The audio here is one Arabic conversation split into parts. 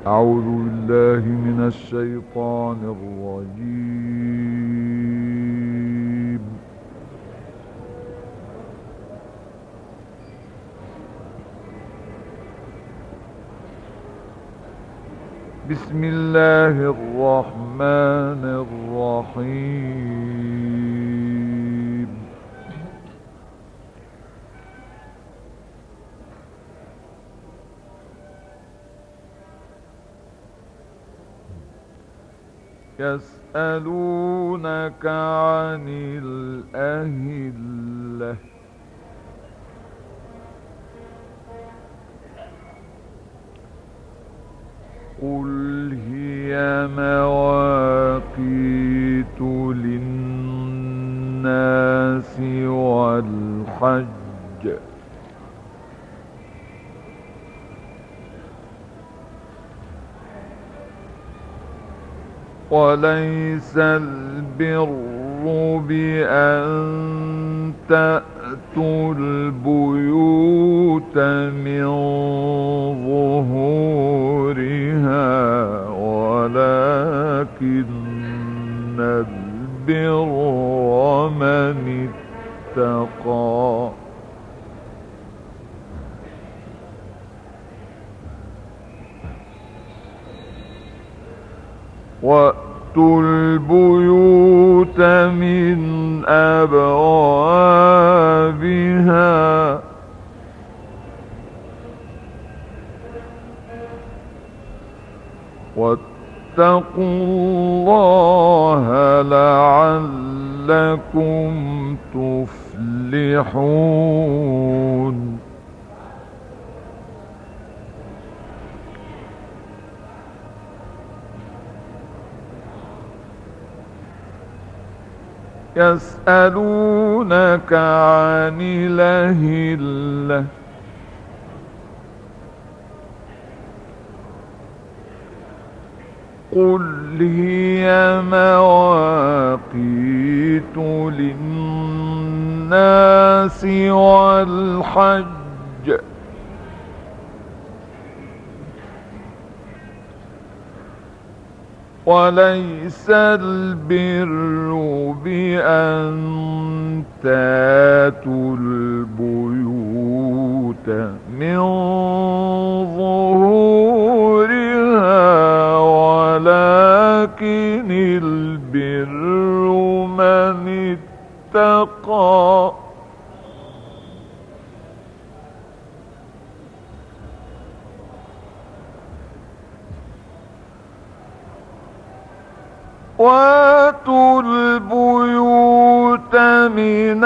أعوذ بالله من الشيطان الرجيم. بسم الله الرحمن الرحيم. يسألونك عن الأهلة قل هي مواقيت للناس والحج وليس البر بأن تأتوا البيوت من ظهورها ولكن البر من اتقى وأتوا البيوت من أبوابها واتقوا الله لعلكم تفلحون. يسألونك عن الأهلة قل هي مواقيت للناس والحج وليس البر بأن تاتوا البيوت من ظهورها ولكن البر من اتقى واتوا البيوت من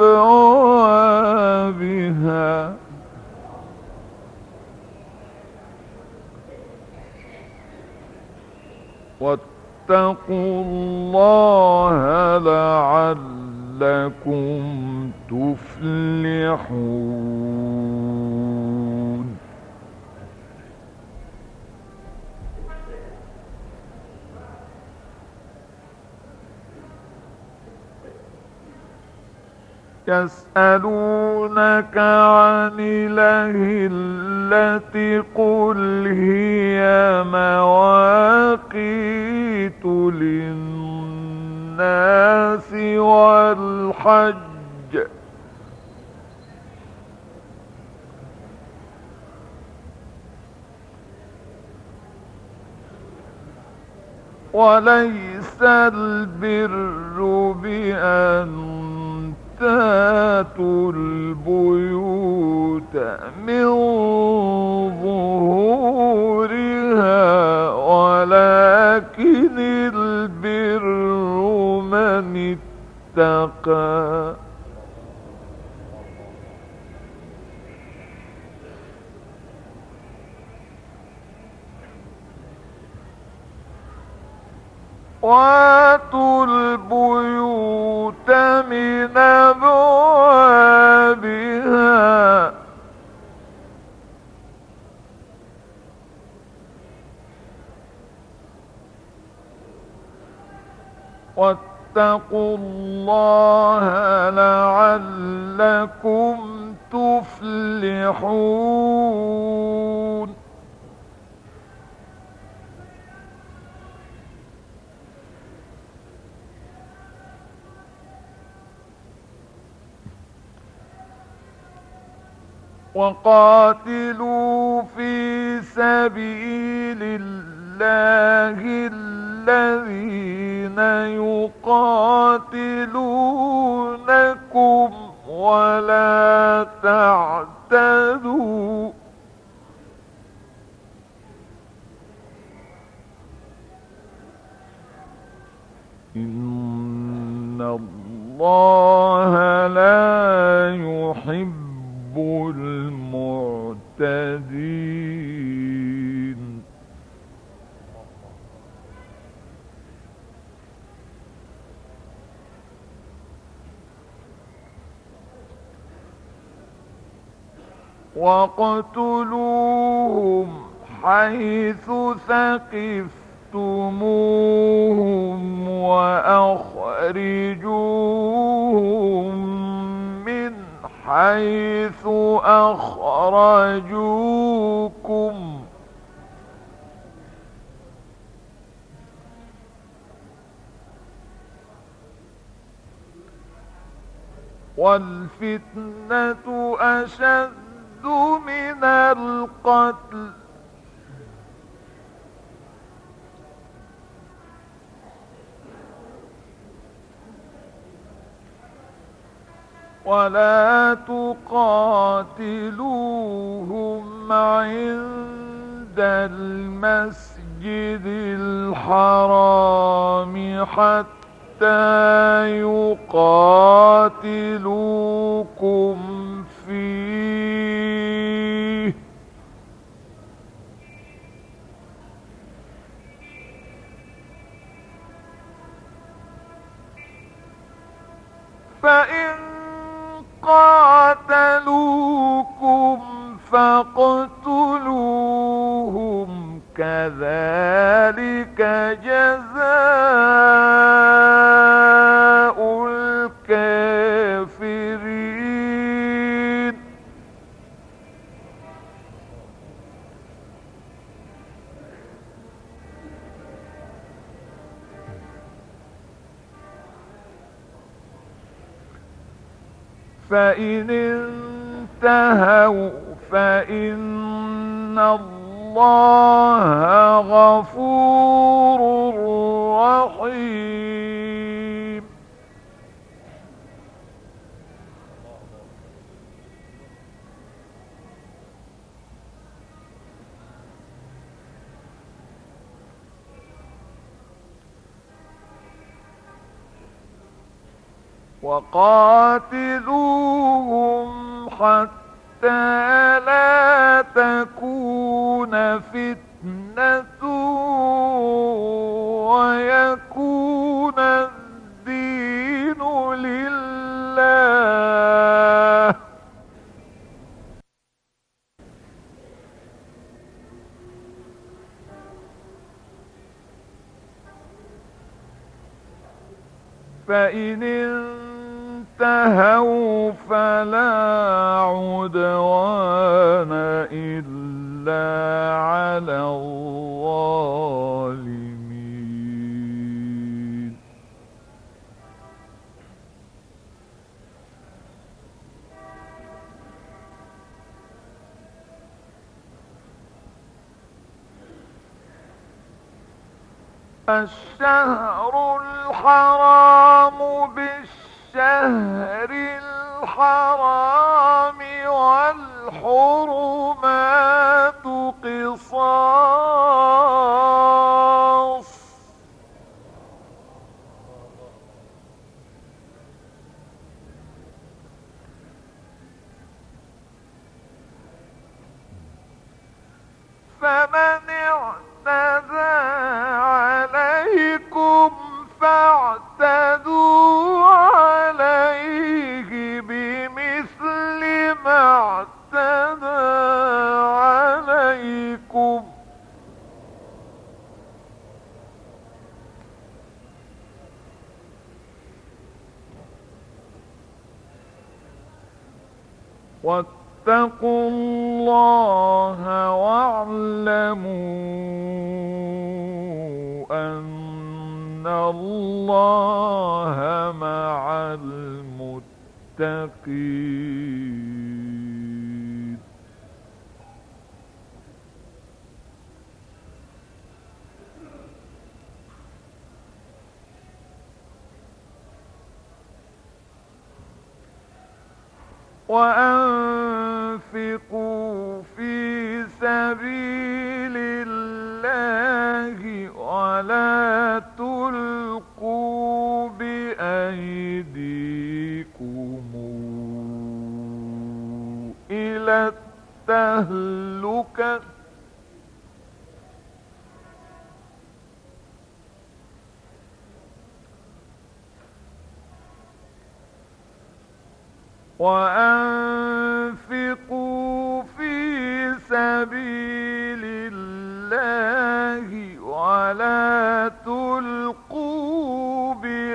أبوابها واتقوا الله لعلكم تفلحون. يسألونك عن الأهلة قل هي مواقيت للناس والحج وليس البر بأن تاتوا البيوت من ظهورها ولكن البر من اتقى واتوا البيوت من أبوابها واتقوا الله لعلكم تفلحون. وقاتلوا في سبيل الله الذين يقاتلونكم ولا تعتدوا إن الله لا يحب المعتدين. واقتلوهم حيث ثقفتموهم وأخرجوهم من حيث أخرجوكم والفتنة أشد من القتل ولا تقاتلوهم عند المسجد الحرام حتى يقاتلوكم فيه فإن قاتلوكم فاقتلوهم كذلك جزاء الكافرين. فإن انتهوا فإن الله غفور رحيم. وقاتلوهم حتى لا تكون فتنة ويكون الدين لله. فإن انتهوا فلا عدوان إلا على الظالمين. الشهر الحرام بالشهر الحرام والحرمات قصاص فمن اعتدى عليكم فاعتدوا عليه بمثل ما اعتدى عليكم واتقوا الله واعلموا أن الله مع المتقين. وأنفقوا في سبيل الله ولا تلقوا بأيديكم إلى التهلكة وأنفقوا في سبيل الله ولا تلقوا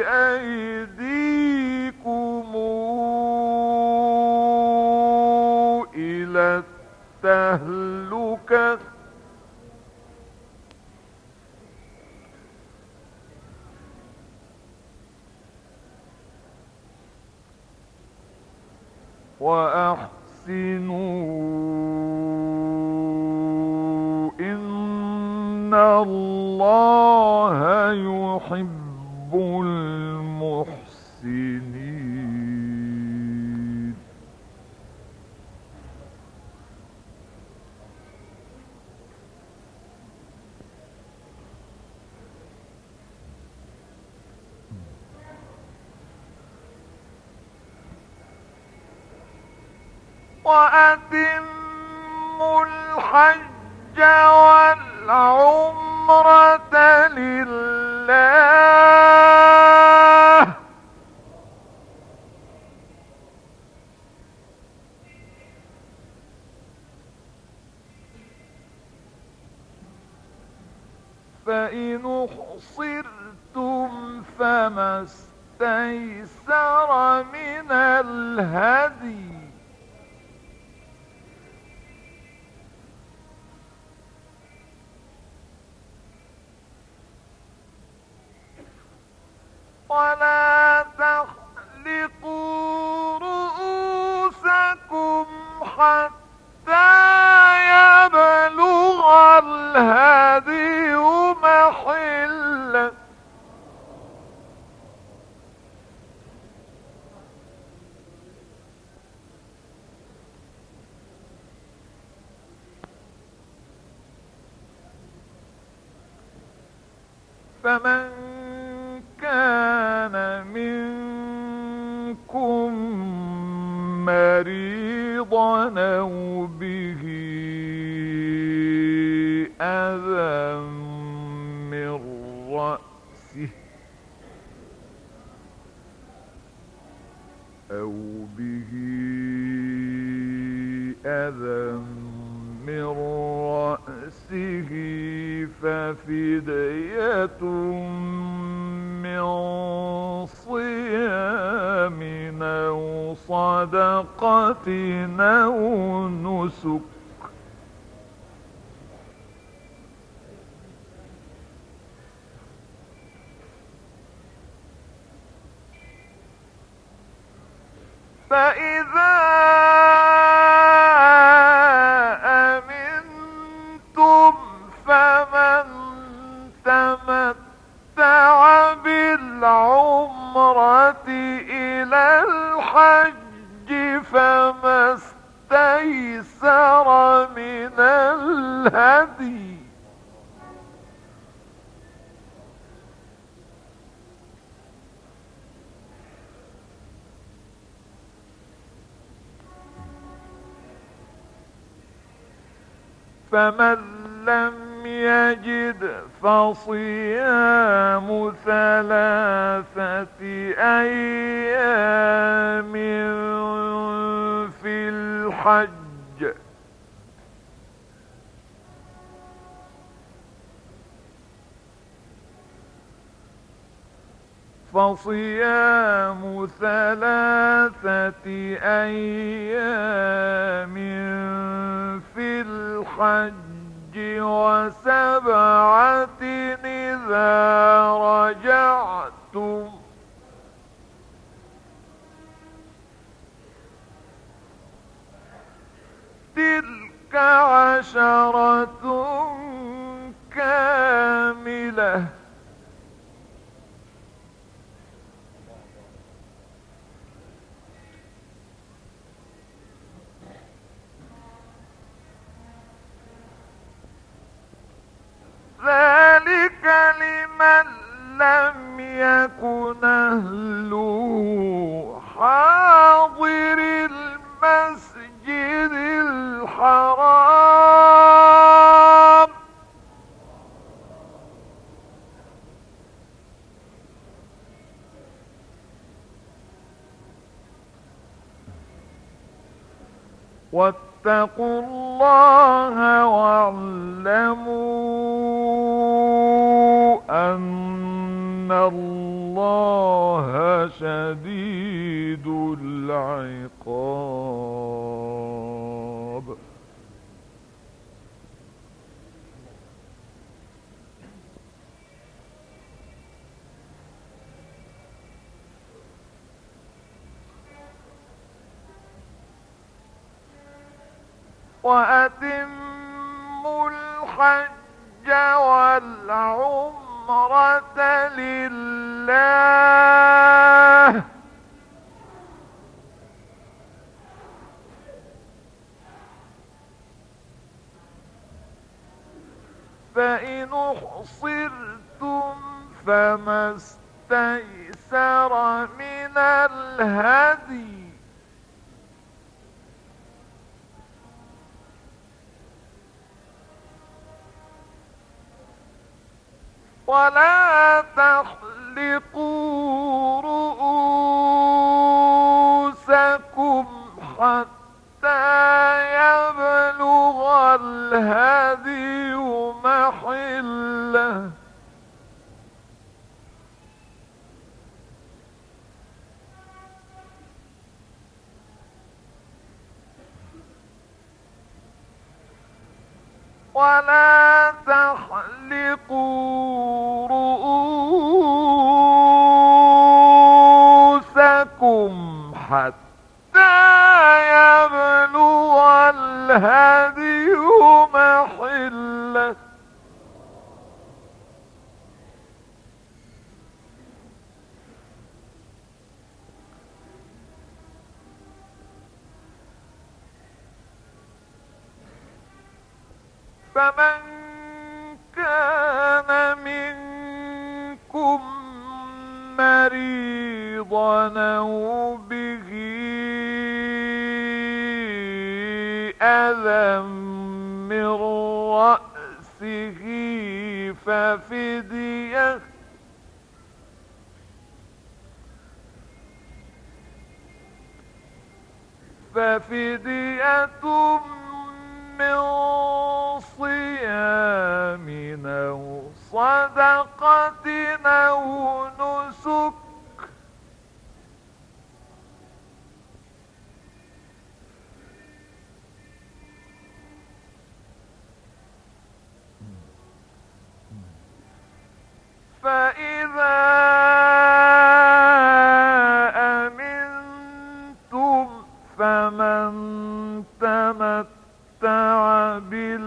بأيديكم إلى التهلكة وأحسنوا إن الله يحب المحسنين. وأتموا الحج والعمرة لله فإن أحصرتم فما استيسر من الهدي ولا تحلقوا رؤوسكم حتى يبلغ الهدي محله فمن كان منكم مريضا أو به أذى من رأسه ففدية من صيام أو صدقة أو نسك فإذا أمنتم فمن تمتع بالعمرة إلى الحج فما استيسر من الهدي فمن لم يجد فصيام 3 أيام في الحج فصيام 3 أيام في الحج و7 إذا رجعتم تلك 10 كاملة واتقوا الله واعلموا أن الله شديد العقاب. وأتموا الحج والعمرة لله فإن أحصرتم فما استيسر من الهدي ولا تحلقوا رؤوسكم حتى يبلغ الهدي محله ولا تحلقوا رؤوسكم حتى يبلغ الهدي محله فمن كان منكم مريضا أو به أذى من رأسه ففدية من صيام أو صدقة أو نسك فإذا أمنتم فمن تمتع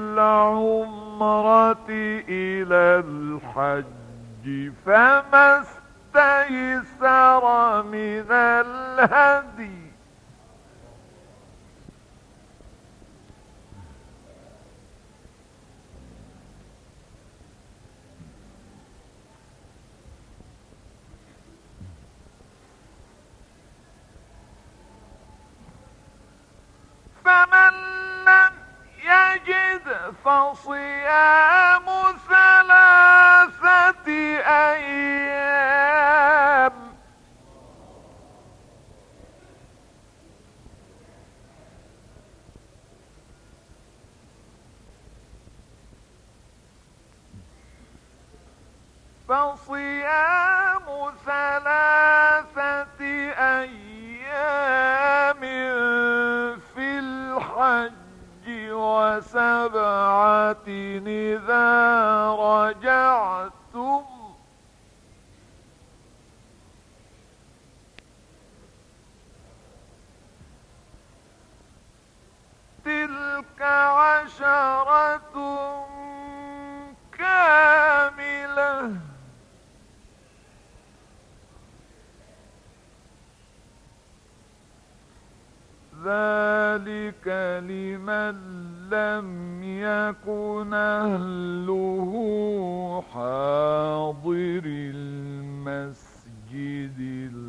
بالعمرة إلى الحج فما استيسر من الهدي فمن لم يجد فصيام 3 أيام فصيام 3 أيام في الحج و7 إذا رجعتم تلك 10 كاملة ذلك لمن لم يكن أهله حاضر المسجد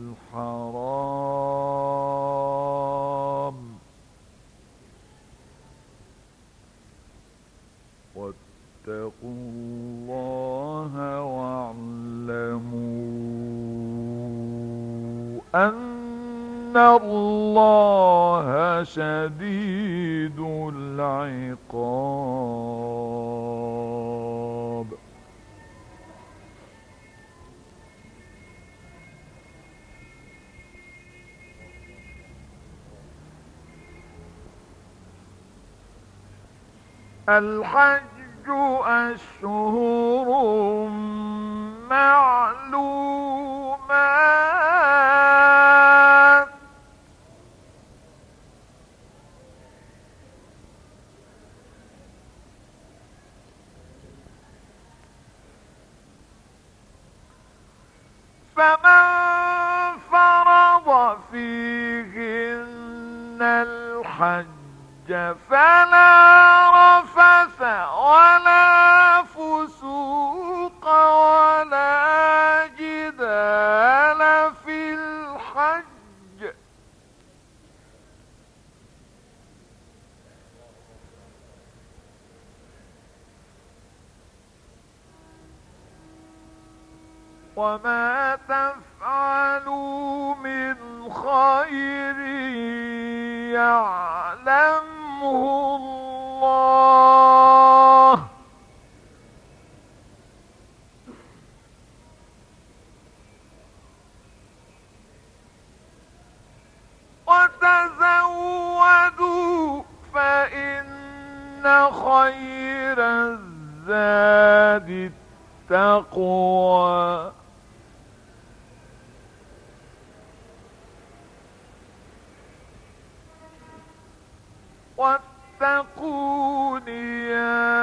الحرام واتقوا الله واعلموا أن الله شديد العقاب. الحج أشهر معلومات، فمن فرض فيهن الحج فلا رفث ولا فسوق ولا جدال في الحج، وما تفعلوا من خير يعلمه الله، وتزودوا فإن خير الزاد التقوى، واتقون يا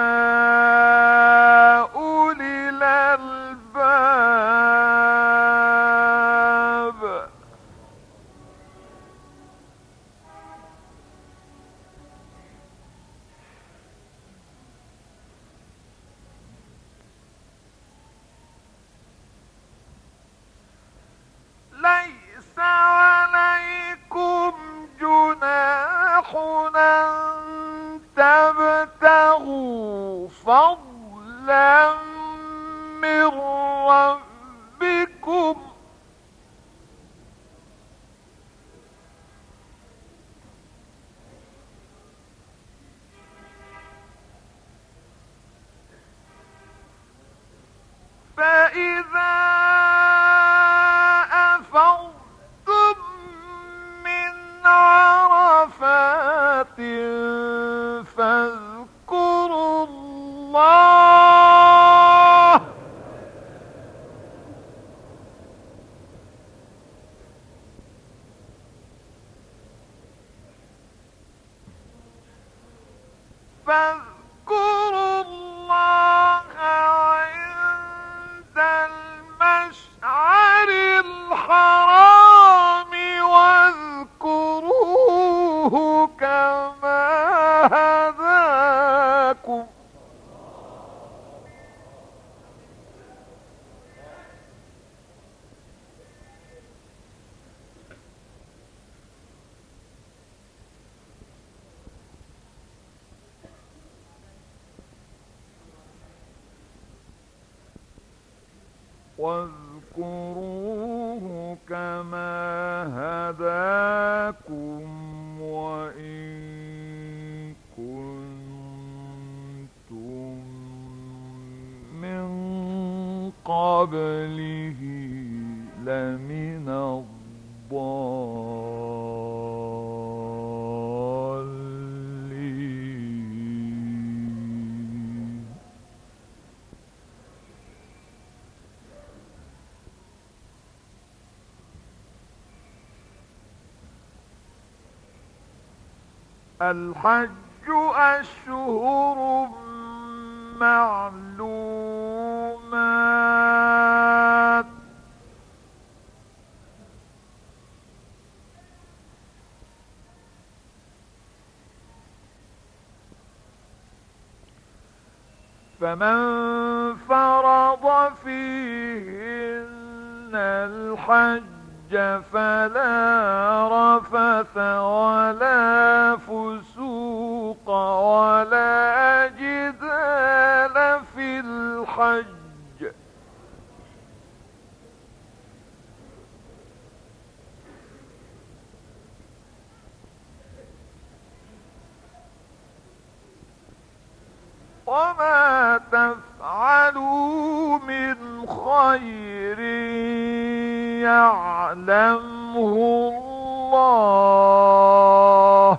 أولي الألباب. ليس عليكم جناح أن تبتغوا فضلا من ربكم، فإذا أفضتم من عرفات فاذكروا الله عند المشعر الحرام، واذكروه كما هداكم. واذكروه كما هداكم وإن كنتم من قبله لمن الضالين. الحج أشهر معلومات، فمن فرض فيهن الحج فلا رفث ولا فسوق ولا جدال في الحج، وما تفعلوا من خير يعلمه الله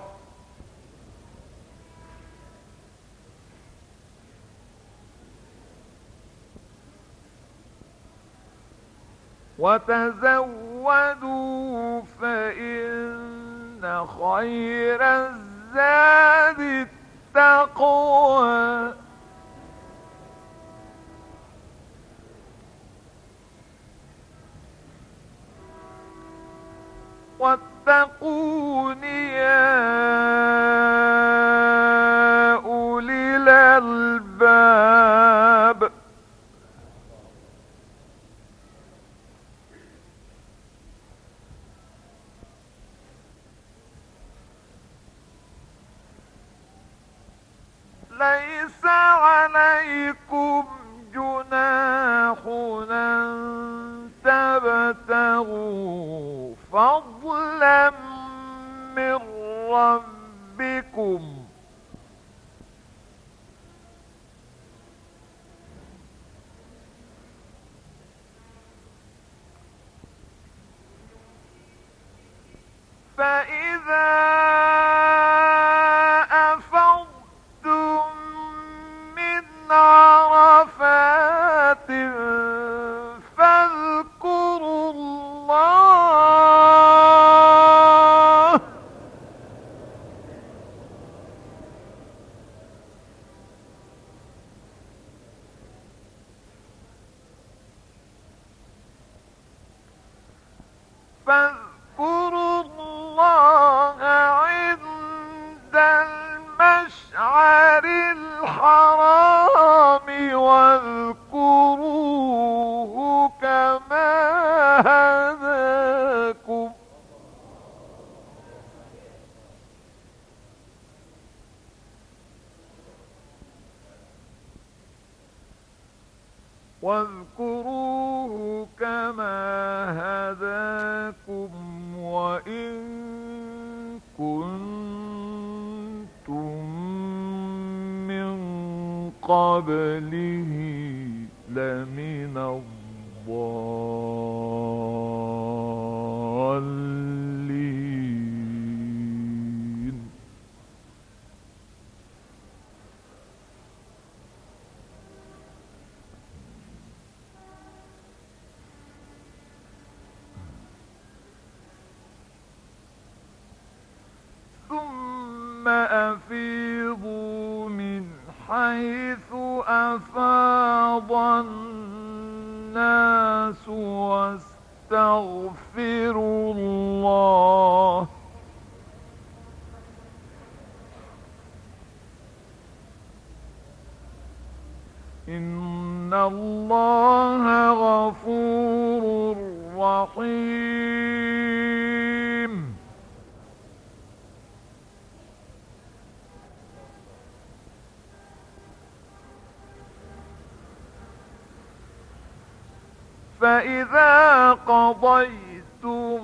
وتزودوا فإن خير الزاد التقوى واتقون يا أولي الألباب ليس عليكم جناح أن تبتغوا فضلا من ربكم فإذا أفضتم من عرفات فاذكروا الله عند المشعر الحرام واذكروه كما هداكم وإن كنتم من قبله لمن الضالين ثم أفيضوا من حيث أفاض الناس واستغفروا الله إن الله غفور رحيم فإذا قضيتم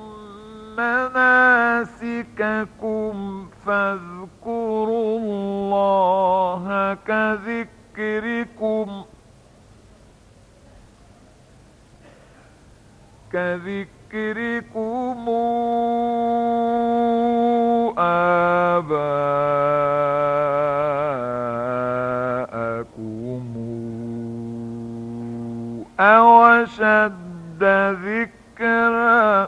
مناسككم فاذكروا الله كذكركم آباءكم أو أشد ذكرا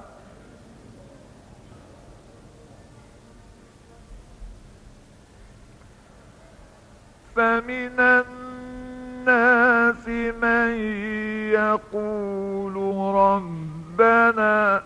فمن الناس من يقول ربنا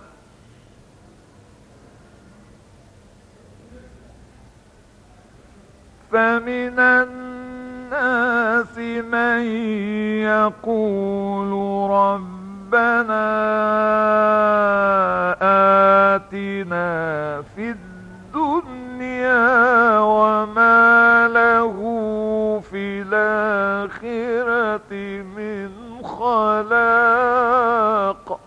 آتنا في الدنيا وما له في الآخرة من خلاق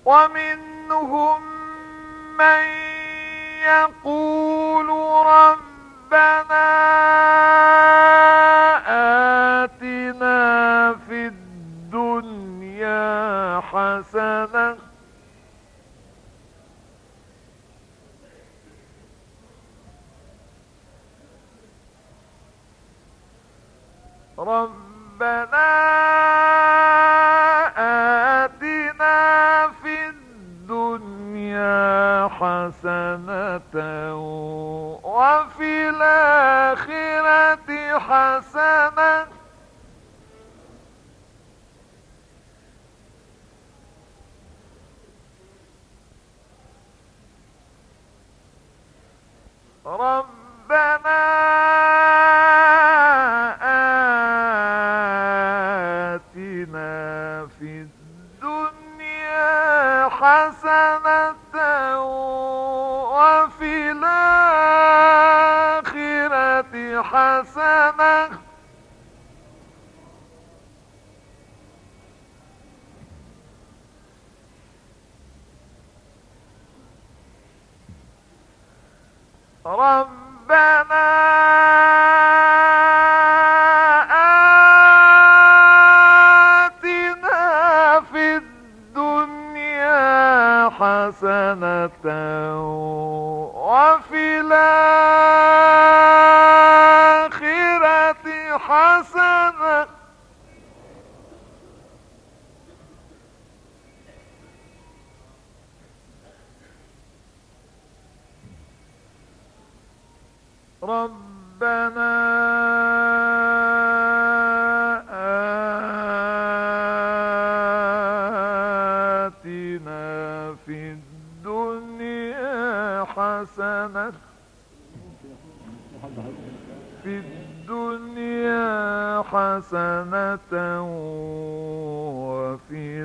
ومنهم من يقول ربنا آتنا في الدنيا حسنة ربنا آتنا في الدنيا حسنة وفي الآخرة حسنة ربنا آتنا في الدنيا حسنة وفي الآخرة حسنة ربنا آتنا في الدنيا حسنة وفي الآخرة حسنة ربنا آتنا في الدنيا حسنة في الدنيا حسنة وفي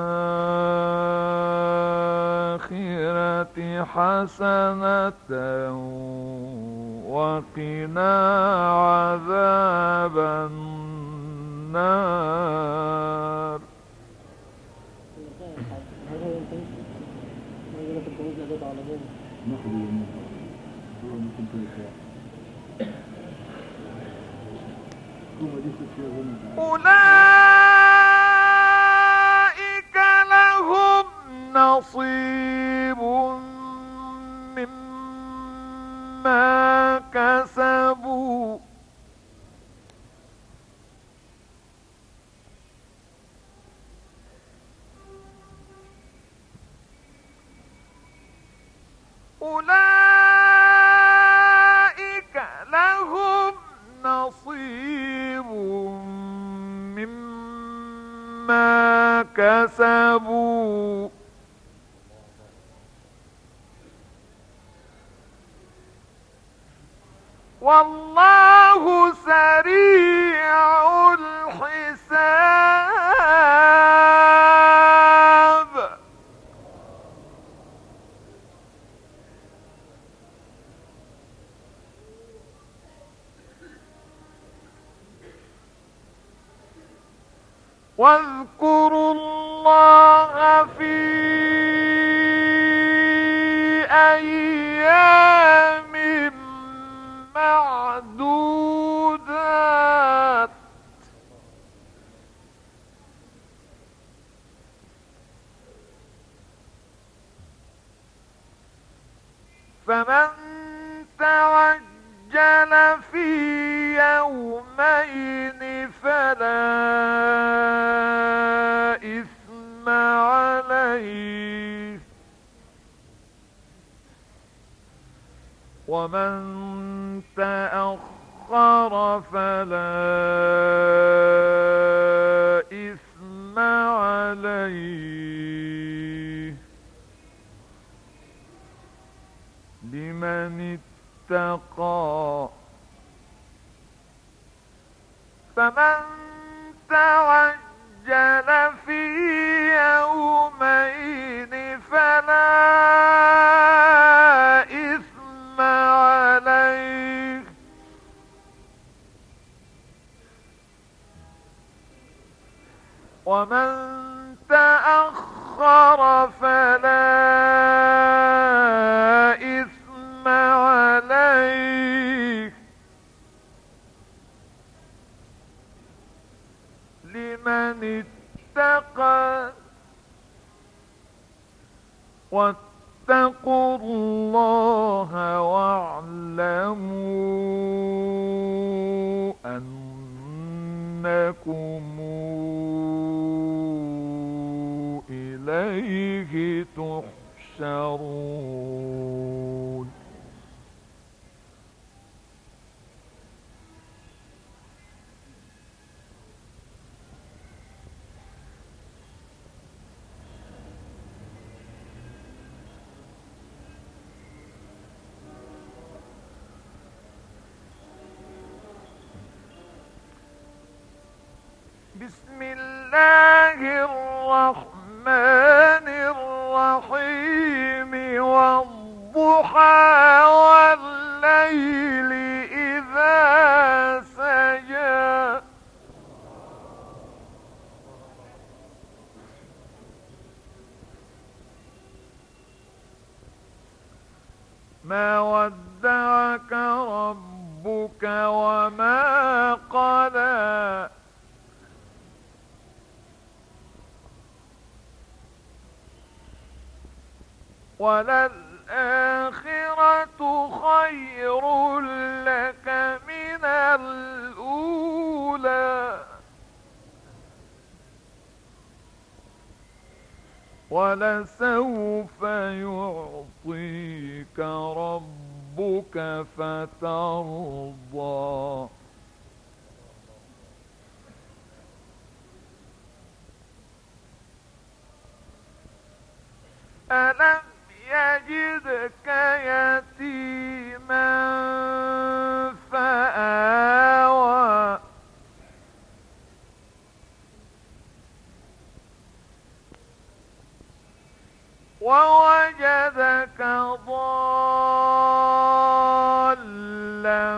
الآخرة حسنة وقنا عذاب النار أولئك لهم نصيب مما كسبوا أولئك لهم نصيب مما كسبوا والله سريع الحساب واذكروا الله في أيام معدودات فمن تعجل في يومين فلا إثم عليه ومن تأخر فلا إثم عليه لمن اتقى فمن تعجل في يومين فلا إثم عليه ومن تأخر فلا إثم عليه لمن اتقى واتقوا الله واعلموا أنكم إليه تحشرون. بسم الله الرحمن الرحيم والضحى والليل إذا سجى ما ودعك ربك وما قلى وللآخرة خير لك من الأولى ولسوف يعطيك ربك فترضى. ألم يجدك يتيما فآوى ووجدك ضالا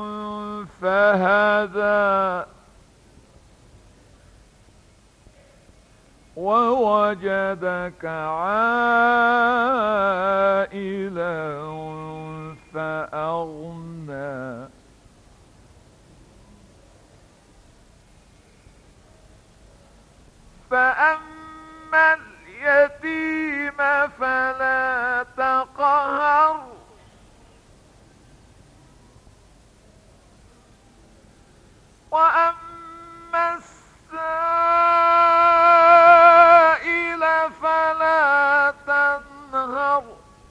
فهدى ووجدك عائلا فأغنى فأما اليتيم فلا تقهر وأما السائل فلا تنهر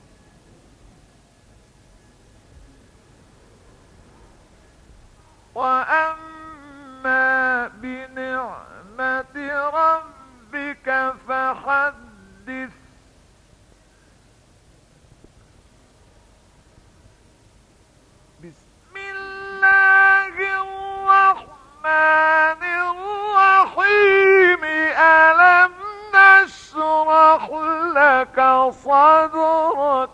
وأما بنعمة ربك فحدث. بسم الله الرحمن الرحيم ألم نشرح لك صدرك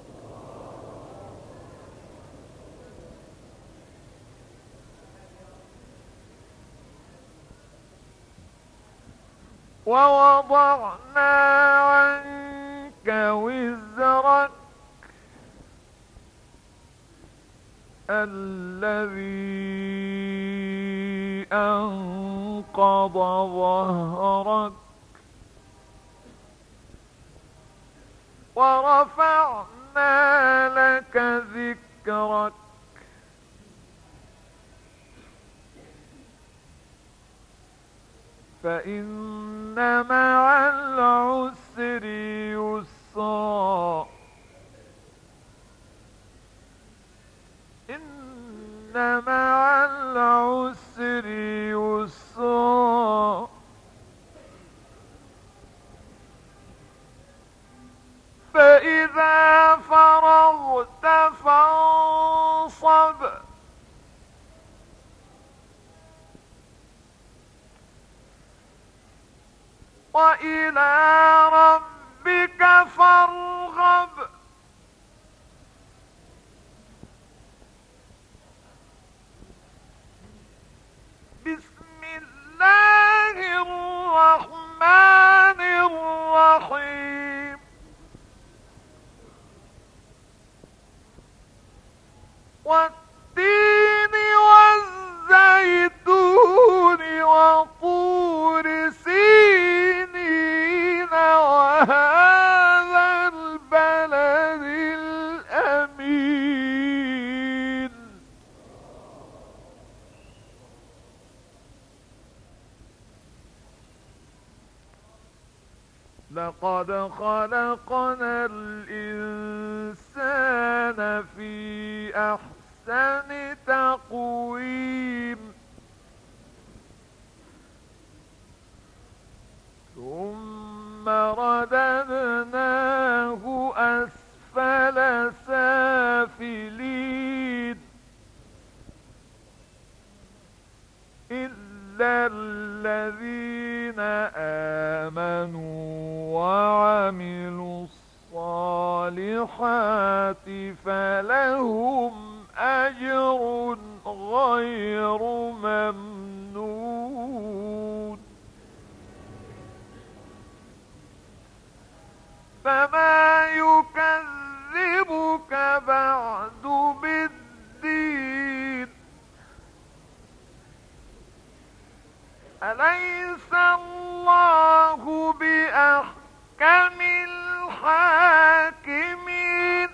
ووضعنا عنك وزرك الذي أنقض ظهرك ورفعنا لك ذكرك فإن مع العسر يسرا إن مع العسر يسرا فإذا فرغت فانصب وإلى ربك فارغب. بسم الله الرحمن الرحيم والتين والزيتون وطور سينين وهذا البلد الأمين. لقد خلقنا الإنسان في أحسن تقويم ثم رددناه أسفل سافلين إلا الذين آمنوا وعملوا الصالحات فلهم أجر غير ممنون. فما يكذبك بعد بالدين أليس الله بأحكم الحاكمين.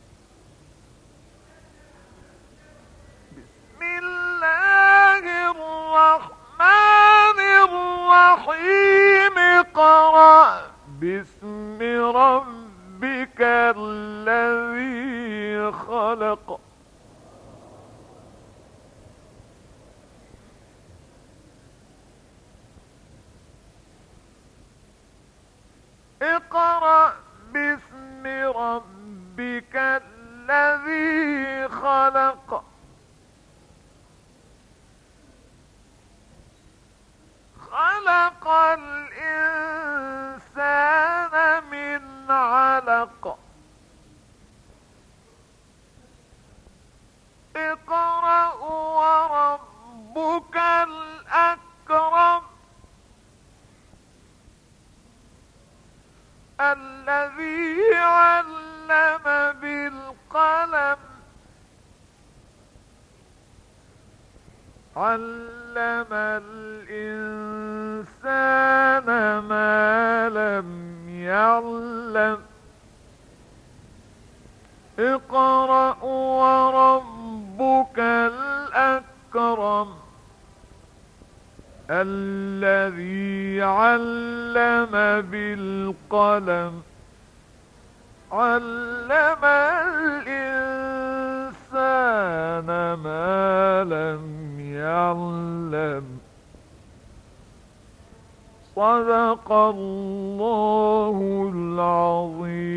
بسم الله الرحمن الرحيم اقرأ باسم ربك الذي خلق اقرأ باسم ربك الذي خلق خلق الإنسان من علق اقرأ وربك الأكرم الذي علم بالقلم علم الإنسان ما لم يعلم اقرأ وربك الأكرم الذي علم بالقلم علم الإنسان ما لم يعلم. صدق الله العظيم.